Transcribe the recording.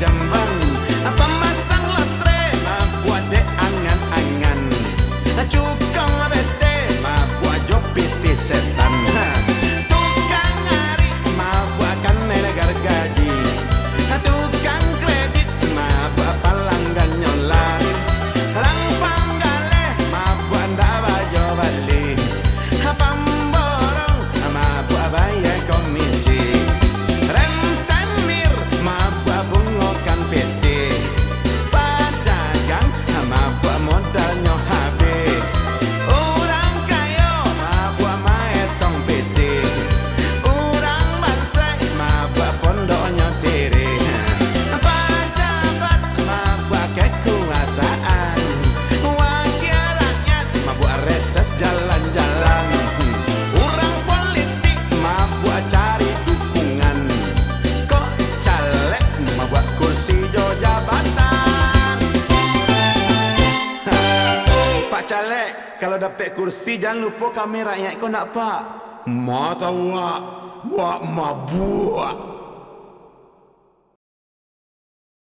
Jamban. Pemasang lotre buat dek angan-angan. Cukong bete buat jopiti setan. Tukang ngari buatkan negar gaji. Tukang kredit buat palanggan nyolan. Rampang galeh buat ndawa jo balik. Pamborong buat bayar komisi. Rentenir buat bungokan PT. Pedagang buat modalnya habis. Orang kaya buat maetong PT. Orang bansai buat pondoknya tiri. Pejabat buat kekuasaan. Wakil rakyat buat reses jalan-jalan. Orang politik buat cari dukungan. Kok caleg buat kursi jo jabatan. Pak caleg, kalau dapat kursi jangan lupa kami rakyat kau nak pak. Mata wak mabuk.